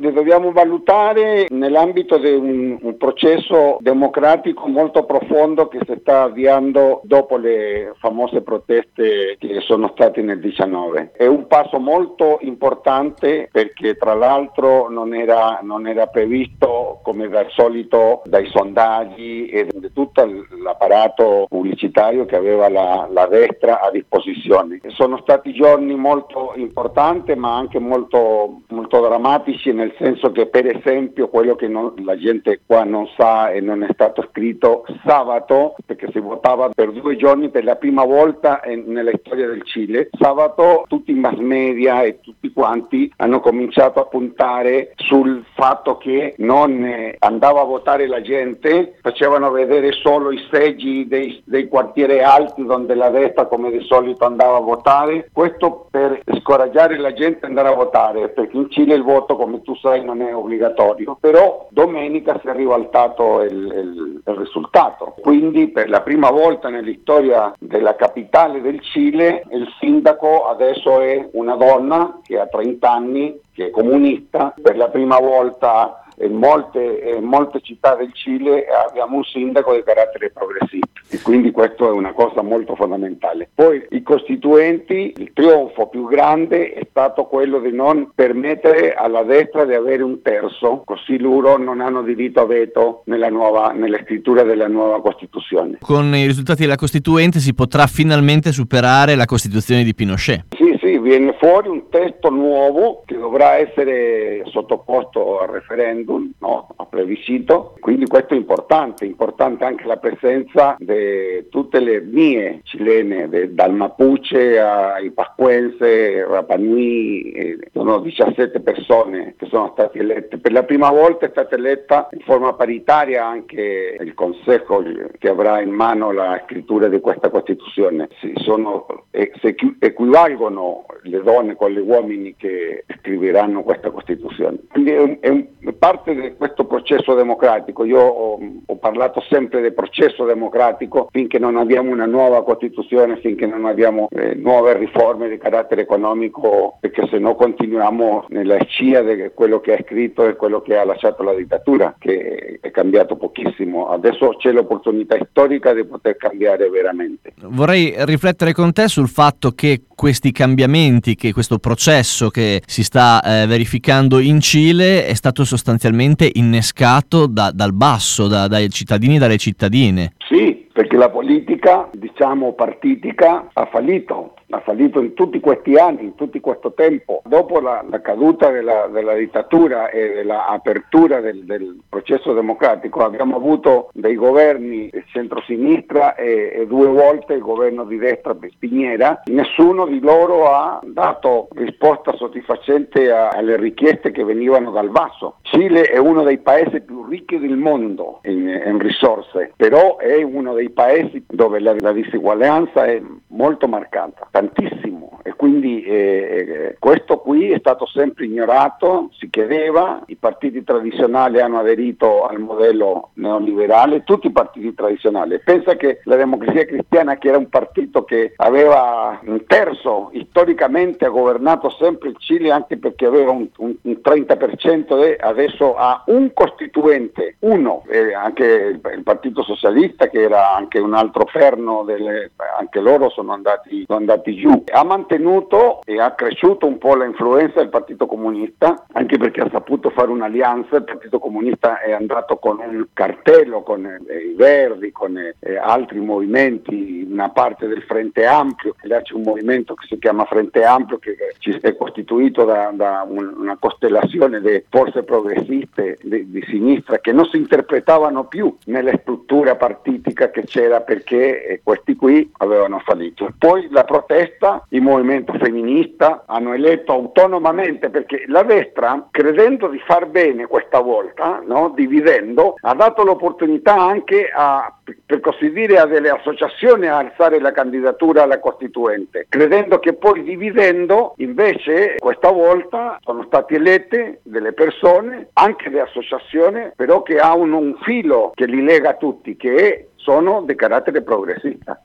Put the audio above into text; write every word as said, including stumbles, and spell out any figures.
li dobbiamo valutare nell'ambito di un, un processo democratico molto profondo che si sta avviando dopo le famose proteste che sono state nel diciannove. È un passo molto importante perché tra l'altro non era, non era previsto come dal solito dai sondaggi e di tutto l'apparato pubblicitario che aveva la, la destra a disposizione. Sono stati giorni molto importanti ma anche molto, molto drammatici, nel senso che per esempio quello che non, la gente qua non sa e non è stato scritto, sabato, perché si votava per due giorni per la prima volta in, nella storia del Cile, sabato tutti i mass media e tutti quanti hanno cominciato a puntare sul fatto che non eh, andava a votare la gente, facevano vedere solo i seggi dei, dei quartieri alti dove la destra come di solito andava a votare, questo per scoraggiare la gente ad andare a votare, perché in Cile il voto, come tu sai, non è obbligatorio, però domenica si è ribaltato il, il, il risultato. Quindi per la prima volta nella storia della capitale del Cile il sindaco adesso è una donna che ha trenta anni, che è comunista. Per la prima volta in molte, in molte città del Cile abbiamo un sindaco di carattere progressista e quindi questo è una cosa molto fondamentale. Poi i costituenti, il trionfo più grande è stato quello di non permettere alla destra di avere un terzo, così loro non hanno diritto a veto nella nuova, nella scrittura della nuova Costituzione. Con i risultati della Costituente si potrà finalmente superare la Costituzione di Pinochet. Sì, sì, viene fuori un testo nuovo che dovrà essere sottoposto al referendum, no, a plebiscito, quindi questo è importante, importante anche la presenza di tutte le etnie cilene, de, dal Mapuche ai Pascuense, Rapa Nui, eh, sono diciassette persone che sono state elette. Per la prima volta è stata eletta in forma paritaria anche il Consejo che avrà in mano la scrittura di questa Costituzione. Si, sono, eh, si equivalgono le donne con gli uomini che scriveranno questa Costituzione. Quindi è, un, è, un, è parte di questo processo democratico. Io ho, ho parlato sempre del processo democratico finché non abbiamo una nuova Costituzione, finché non abbiamo eh, nuove riforme di carattere economico, perché se no continuiamo nella scia di quello che ha scritto e quello che ha lasciato la dittatura, che è cambiato pochissimo. Adesso c'è l'opportunità storica di poter cambiare veramente. Vorrei riflettere con te sul fatto che questi cambiamenti, che questo processo che si sta eh, verificando in Cile è stato sostanzialmente innescato da, dal basso, da, dai cittadini e dalle cittadine. Sì, perché la politica, diciamo partitica, ha fallito. Ha fallito in tutti questi anni, in tutto questo tempo. Dopo la, la caduta della, della dittatura e dell'apertura del, del processo democratico abbiamo avuto dei governi di centrosinistra e, e due volte il governo di destra per Piñera. Nessuno di loro ha dato risposta soddisfacente a, alle richieste che venivano dal basso. Cile è uno dei paesi più ricchi del mondo in, in risorse, però è uno dei paesi dove la, la disuguaglianza è molto marcata, tantissimo, e quindi eh, questo qui è stato sempre ignorato. Si chiedeva, i partiti tradizionali hanno aderito al modello neoliberale, tutti i partiti tradizionali. Pensa che la Democrazia Cristiana, che era un partito che aveva un terzo, storicamente ha governato sempre il Cile, anche perché aveva un, un, un trenta per cento, de, adesso ha un costituente, uno, eh, anche il, il Partito Socialista, che era anche un altro perno, delle, anche loro sono andati, sono andati giù. Ha mantenuto e ha cresciuto un po' l'influenza del Partito Comunista, anche perché ha saputo fare un'alleanza. Il Partito Comunista è andato con un cartello con eh, i Verdi, con eh, altri movimenti, una parte del Frente Ampio, e là c'è un movimento che si chiama Frente Ampio, che ci è costituito da, da un, una costellazione di forze progressiste di, di sinistra che non si interpretavano più nella struttura partitica che c'era, perché eh, questi qui avevano fallito. Poi la protesta, il movimento femminista hanno eletto autonomamente, perché la destra, credendo di far bene questa volta, no, dividendo, ha dato l'opportunità anche a, per così dire, a delle associazioni a alzare la candidatura alla Costituente, credendo che poi dividendo invece questa volta sono state elette delle persone, anche le associazioni, però che ha un, un filo che li lega a tutti, che sono di carattere progressista.